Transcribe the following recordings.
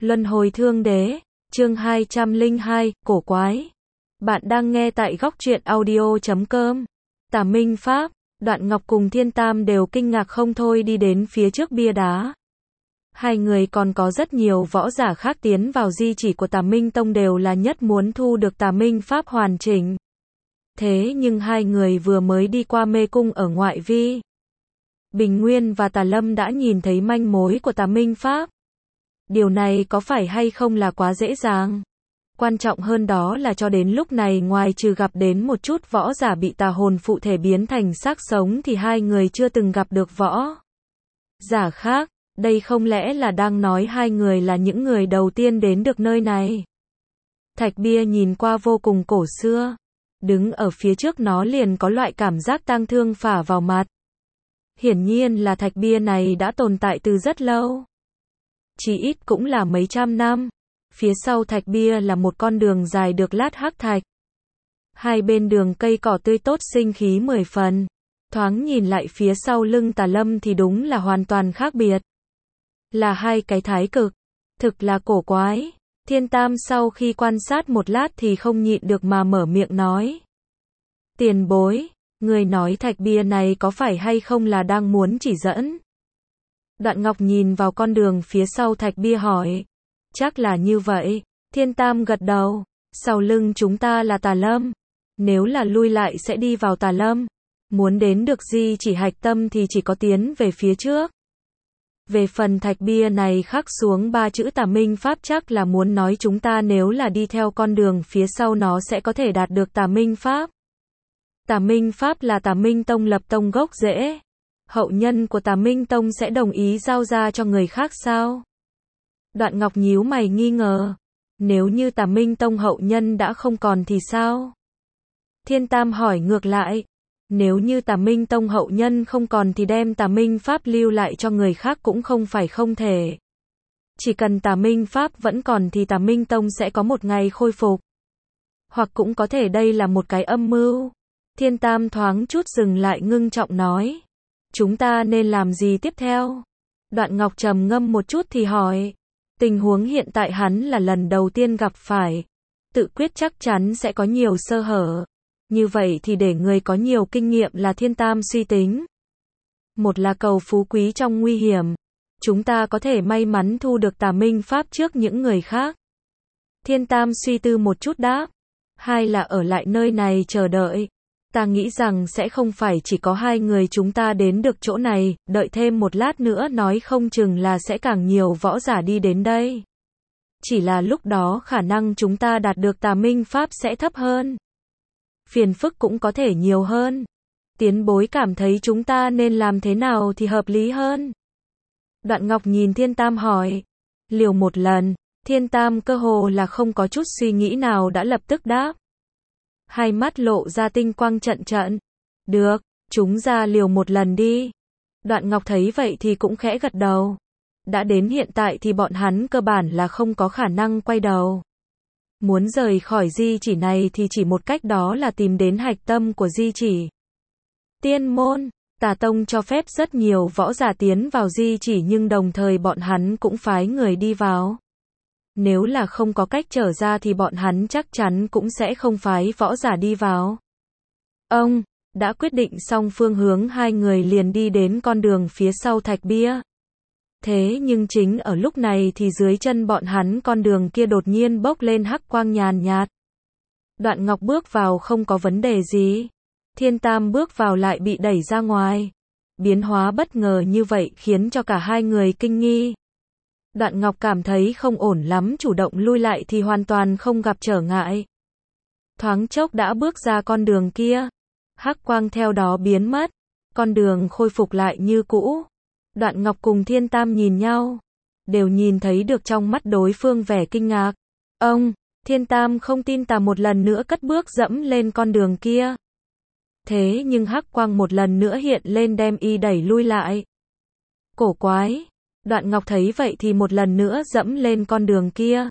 Luân hồi thương đế, chương 202, cổ quái. Bạn đang nghe tại góc truyện audio.com. Tà Minh Pháp, Đoạn Ngọc cùng Thiên Tam đều kinh ngạc không thôi đi đến phía trước bia đá. Hai người còn có rất nhiều võ giả khác tiến vào di chỉ của Tà Minh Tông đều là nhất muốn thu được Tà Minh Pháp hoàn chỉnh. Thế nhưng hai người vừa mới đi qua mê cung ở ngoại vi. Bình Nguyên và Tà Lâm đã nhìn thấy manh mối của Tà Minh Pháp. Điều này có phải hay không là quá dễ dàng? Quan trọng hơn đó là cho đến lúc này ngoài trừ gặp đến một chút võ giả bị tà hồn phụ thể biến thành xác sống thì hai người chưa từng gặp được võ giả khác. Đây không lẽ là đang nói hai người là những người đầu tiên đến được nơi này? Thạch bia nhìn qua vô cùng cổ xưa. Đứng ở phía trước nó liền có loại cảm giác tang thương phả vào mặt. Hiển nhiên là thạch bia này đã tồn tại từ rất lâu. Chỉ ít cũng là mấy trăm năm. Phía sau thạch bia là một con đường dài được lát hắc thạch. Hai bên đường cây cỏ tươi tốt sinh khí 10 phần. Thoáng nhìn lại phía sau lưng Tà Lâm thì đúng là hoàn toàn khác biệt. Là hai cái thái cực. Thực là cổ quái. Thiên Tam sau khi quan sát một lát thì không nhịn được mà mở miệng nói. Tiền bối, người nói thạch bia này có phải hay không là đang muốn chỉ dẫn? Đoạn Ngọc nhìn vào con đường phía sau thạch bia hỏi. Chắc là như vậy. Thiên Tam gật đầu. Sau lưng chúng ta là Tà Lâm. Nếu là lui lại sẽ đi vào Tà Lâm. Muốn đến được di chỉ hạch tâm thì chỉ có tiến về phía trước. Về phần thạch bia này khắc xuống 3 chữ Tà Minh Pháp chắc là muốn nói chúng ta nếu là đi theo con đường phía sau nó sẽ có thể đạt được Tà Minh Pháp. Tà Minh Pháp là Tà Minh Tông lập tông gốc rễ. Hậu nhân của Tà Minh Tông sẽ đồng ý giao ra cho người khác sao? Đoạn Ngọc nhíu mày nghi ngờ. Nếu như Tà Minh Tông hậu nhân đã không còn thì sao? Thiên Tam hỏi ngược lại. Nếu như Tà Minh Tông hậu nhân không còn thì đem Tà Minh Pháp lưu lại cho người khác cũng không phải không thể. Chỉ cần Tà Minh Pháp vẫn còn thì Tà Minh Tông sẽ có một ngày khôi phục. Hoặc cũng có thể đây là một cái âm mưu. Thiên Tam thoáng chút dừng lại ngưng trọng nói. Chúng ta nên làm gì tiếp theo? Đoạn Ngọc trầm ngâm một chút thì hỏi. Tình huống hiện tại hắn là lần đầu tiên gặp phải. Tự quyết chắc chắn sẽ có nhiều sơ hở. Như vậy thì để người có nhiều kinh nghiệm là Thiên Tam suy tính. Một là cầu phú quý trong nguy hiểm. Chúng ta có thể may mắn thu được Tà Minh Pháp trước những người khác. Thiên Tam suy tư một chút đáp. Hai là ở lại nơi này chờ đợi. Ta nghĩ rằng sẽ không phải chỉ có hai người chúng ta đến được chỗ này, đợi thêm một lát nữa nói không chừng là sẽ càng nhiều võ giả đi đến đây. Chỉ là lúc đó khả năng chúng ta đạt được Tà Minh Pháp sẽ thấp hơn. Phiền phức cũng có thể nhiều hơn. Tiến bối cảm thấy chúng ta nên làm thế nào thì hợp lý hơn? Đoạn Ngọc nhìn Thiên Tam hỏi. Liều một lần, Thiên Tam cơ hồ là không có chút suy nghĩ nào đã lập tức đáp. Hai mắt lộ ra tinh quang trận trận. Được, chúng ra liều một lần đi. Đoạn Ngọc thấy vậy thì cũng khẽ gật đầu. Đã đến hiện tại thì bọn hắn cơ bản là không có khả năng quay đầu. Muốn rời khỏi di chỉ này thì chỉ một cách đó là tìm đến hạch tâm của di chỉ. Tiên môn, Tà Tông cho phép rất nhiều võ giả tiến vào di chỉ nhưng đồng thời bọn hắn cũng phái người đi vào. Nếu là không có cách trở ra thì bọn hắn chắc chắn cũng sẽ không phái võ giả đi vào. Ông đã quyết định xong phương hướng hai người liền đi đến con đường phía sau thạch bia. Thế nhưng chính ở lúc này thì dưới chân bọn hắn con đường kia đột nhiên bốc lên hắc quang nhàn nhạt. Đoạn Ngọc bước vào không có vấn đề gì. Thiên Tam bước vào lại bị đẩy ra ngoài. Biến hóa bất ngờ như vậy khiến cho cả hai người kinh nghi. Đoạn Ngọc cảm thấy không ổn lắm chủ động lui lại thì hoàn toàn không gặp trở ngại. Thoáng chốc đã bước ra con đường kia. Hắc quang theo đó biến mất. Con đường khôi phục lại như cũ. Đoạn Ngọc cùng Thiên Tam nhìn nhau. Đều nhìn thấy được trong mắt đối phương vẻ kinh ngạc. Ông, Thiên Tam không tin tà một lần nữa cất bước dẫm lên con đường kia. Thế nhưng hắc quang một lần nữa hiện lên đem y đẩy lui lại. Cổ quái. Đoạn Ngọc thấy vậy thì một lần nữa dẫm lên con đường kia.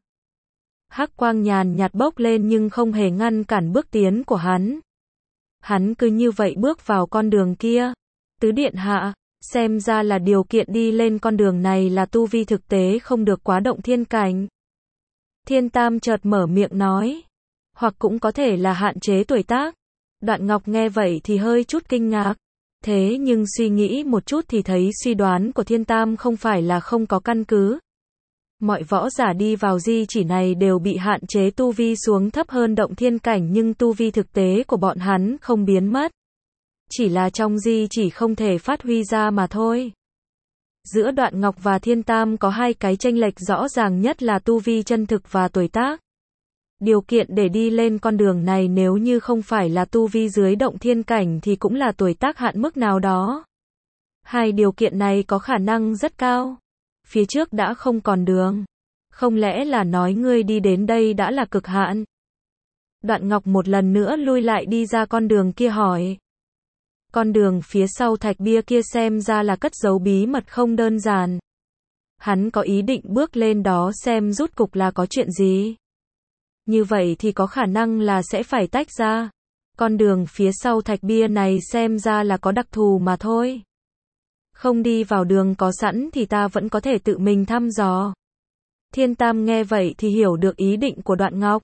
Hắc quang nhàn nhạt bốc lên nhưng không hề ngăn cản bước tiến của hắn. Hắn cứ như vậy bước vào con đường kia. Tứ điện hạ, Xem ra là điều kiện đi lên con đường này là tu vi thực tế không được quá động thiên cảnh. Thiên Tam chợt mở miệng nói. Hoặc cũng có thể là hạn chế tuổi tác. Đoạn Ngọc nghe vậy thì hơi chút kinh ngạc. Thế nhưng suy nghĩ một chút thì thấy suy đoán của Thiên Tam không phải là không có căn cứ. Mọi võ giả đi vào di chỉ này đều bị hạn chế tu vi xuống thấp hơn động thiên cảnh nhưng tu vi thực tế của bọn hắn không biến mất. Chỉ là trong di chỉ không thể phát huy ra mà thôi. Giữa Đoạn Ngọc và Thiên Tam có hai cái chênh lệch rõ ràng nhất là tu vi chân thực và tuổi tác. Điều kiện để đi lên con đường này nếu như không phải là tu vi dưới động thiên cảnh thì cũng là tuổi tác hạn mức nào đó. Hai điều kiện này có khả năng rất cao. Phía trước đã không còn đường. Không lẽ là nói ngươi đi đến đây đã là cực hạn? Đoạn Ngọc một lần nữa lui lại đi ra con đường kia hỏi. Con đường phía sau thạch bia kia xem ra là cất giấu bí mật không đơn giản. Hắn có ý định bước lên đó xem rút cục là có chuyện gì. Như vậy thì có khả năng là sẽ phải tách ra. Con đường phía sau thạch bia này xem ra là có đặc thù mà thôi. Không đi vào đường có sẵn thì ta vẫn có thể tự mình thăm dò. Thiên Tam nghe vậy thì hiểu được ý định của Đoạn Ngọc.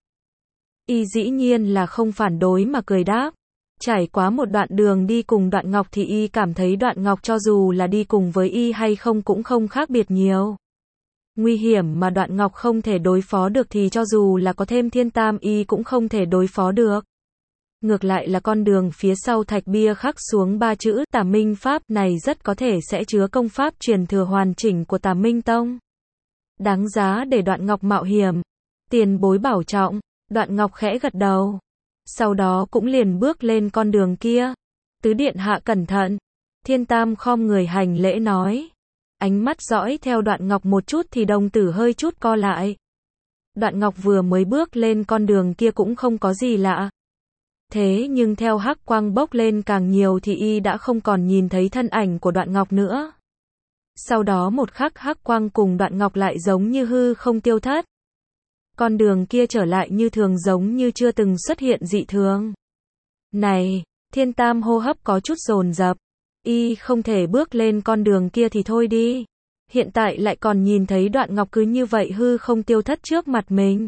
Y dĩ nhiên là không phản đối mà cười đáp. Trải qua một đoạn đường đi cùng Đoạn Ngọc thì y cảm thấy Đoạn Ngọc cho dù là đi cùng với y hay không cũng không khác biệt nhiều. Nguy hiểm mà Đoạn Ngọc không thể đối phó được thì cho dù là có thêm Thiên Tam y cũng không thể đối phó được. Ngược lại là con đường phía sau thạch bia khắc xuống ba chữ Tà Minh Pháp này rất có thể sẽ chứa công pháp truyền thừa hoàn chỉnh của Tà Minh Tông. Đáng giá để Đoạn Ngọc mạo hiểm. Tiền bối bảo trọng. Đoạn Ngọc khẽ gật đầu. Sau đó cũng liền bước lên con đường kia. Tứ điện hạ cẩn thận. Thiên Tam khom người hành lễ nói. Ánh mắt dõi theo Đoạn Ngọc một chút thì đồng tử hơi chút co lại. Đoạn Ngọc vừa mới bước lên con đường kia cũng không có gì lạ. Thế nhưng theo hắc quang bốc lên càng nhiều thì y đã không còn nhìn thấy thân ảnh của Đoạn Ngọc nữa. Sau đó một khắc hắc quang cùng Đoạn Ngọc lại giống như hư không tiêu thất. Con đường kia trở lại như thường giống như chưa từng xuất hiện dị thường. Này, Thiên Tam hô hấp có chút dồn dập. Y không thể bước lên con đường kia thì thôi đi. Hiện tại lại còn nhìn thấy Đoạn Ngọc cứ như vậy hư không tiêu thất trước mặt mình.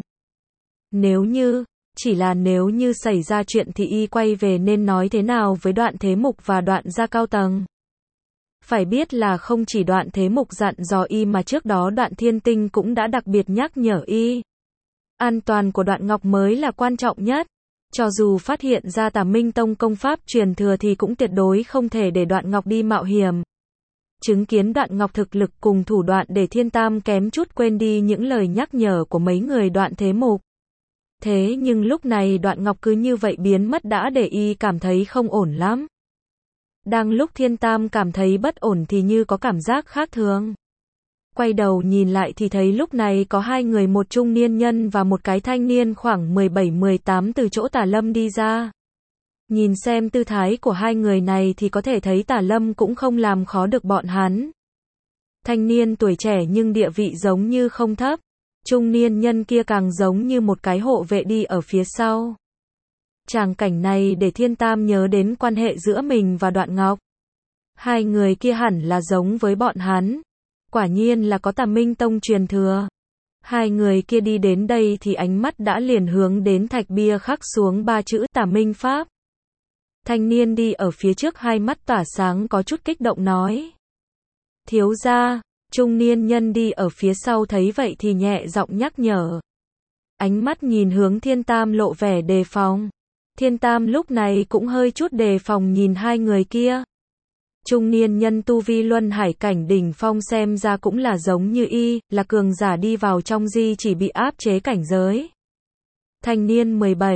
Chỉ là nếu như xảy ra chuyện thì y quay về nên nói thế nào với Đoạn Thế Mục và Đoạn gia cao tầng. Phải biết là không chỉ Đoạn Thế Mục dặn dò y mà trước đó Đoạn Thiên Tinh cũng đã đặc biệt nhắc nhở y. An toàn của Đoạn Ngọc mới là quan trọng nhất. Cho dù phát hiện ra Tà Minh Tông công pháp truyền thừa thì cũng tuyệt đối không thể để Đoạn Ngọc đi mạo hiểm. Chứng kiến Đoạn Ngọc thực lực cùng thủ đoạn để Thiên Tam kém chút quên đi những lời nhắc nhở của mấy người Đoạn Thế Mục. Thế nhưng lúc này Đoạn Ngọc cứ như vậy biến mất đã để y cảm thấy không ổn lắm. Đang lúc Thiên Tam cảm thấy bất ổn thì như có cảm giác khác thường. Quay đầu nhìn lại thì thấy lúc này có hai người, một trung niên nhân và một cái thanh niên khoảng 17-18 từ chỗ Tà Lâm đi ra. Nhìn xem tư thái của hai người này thì có thể thấy Tà Lâm cũng không làm khó được bọn hắn. Thanh niên tuổi trẻ nhưng địa vị giống như không thấp. Trung niên nhân kia càng giống như một cái hộ vệ đi ở phía sau. Tràng cảnh này để Thiên Tam nhớ đến quan hệ giữa mình và Đoạn Ngọc. Hai người kia hẳn là giống với bọn hắn. Quả nhiên là có Tà Minh Tông truyền thừa. Hai người kia đi đến đây thì ánh mắt đã liền hướng đến thạch bia khắc xuống ba chữ Tà Minh Pháp. Thanh niên đi ở phía trước hai mắt tỏa sáng có chút kích động nói. Thiếu gia. Trung niên nhân đi ở phía sau thấy vậy thì nhẹ giọng nhắc nhở. Ánh mắt nhìn hướng Thiên Tam lộ vẻ đề phòng. Thiên Tam lúc này cũng hơi chút đề phòng nhìn hai người kia. Trung niên nhân tu vi luân hải cảnh đỉnh phong xem ra cũng là giống như y, là cường giả đi vào trong di chỉ bị áp chế cảnh giới. Thanh niên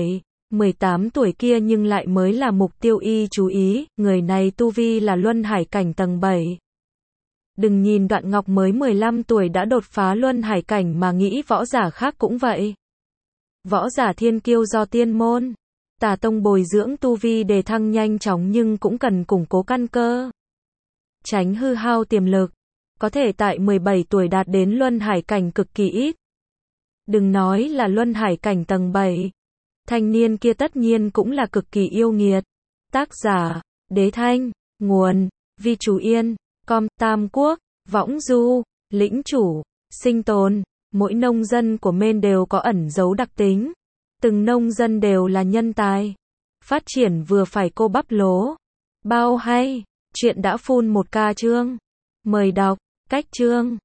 17-18 tuổi kia nhưng lại mới là mục tiêu y chú ý, người này tu vi là luân hải cảnh tầng 7. Đừng nhìn Đoạn Ngọc mới 15 tuổi đã đột phá luân hải cảnh mà nghĩ võ giả khác cũng vậy. Võ giả thiên kiêu do tiên môn, Tà Tông bồi dưỡng tu vi để thăng nhanh chóng nhưng cũng cần củng cố căn cơ. Tránh hư hao tiềm lực. Có thể tại 17 tuổi đạt đến luân hải cảnh cực kỳ ít. Đừng nói là luân hải cảnh tầng 7. Thanh niên kia tất nhiên cũng là cực kỳ yêu nghiệt. Tác giả, Đế Thanh, nguồn, Vi Chú Yên. Tam Quốc, Võng Du, Lĩnh Chủ, Sinh Tồn. Mỗi nông dân của Maine đều có ẩn dấu đặc tính. Từng nông dân đều là nhân tài. Phát triển vừa phải cô bắp lố. Bao hay. Chuyện đã full 1k chương. Mời đọc. Cách chương.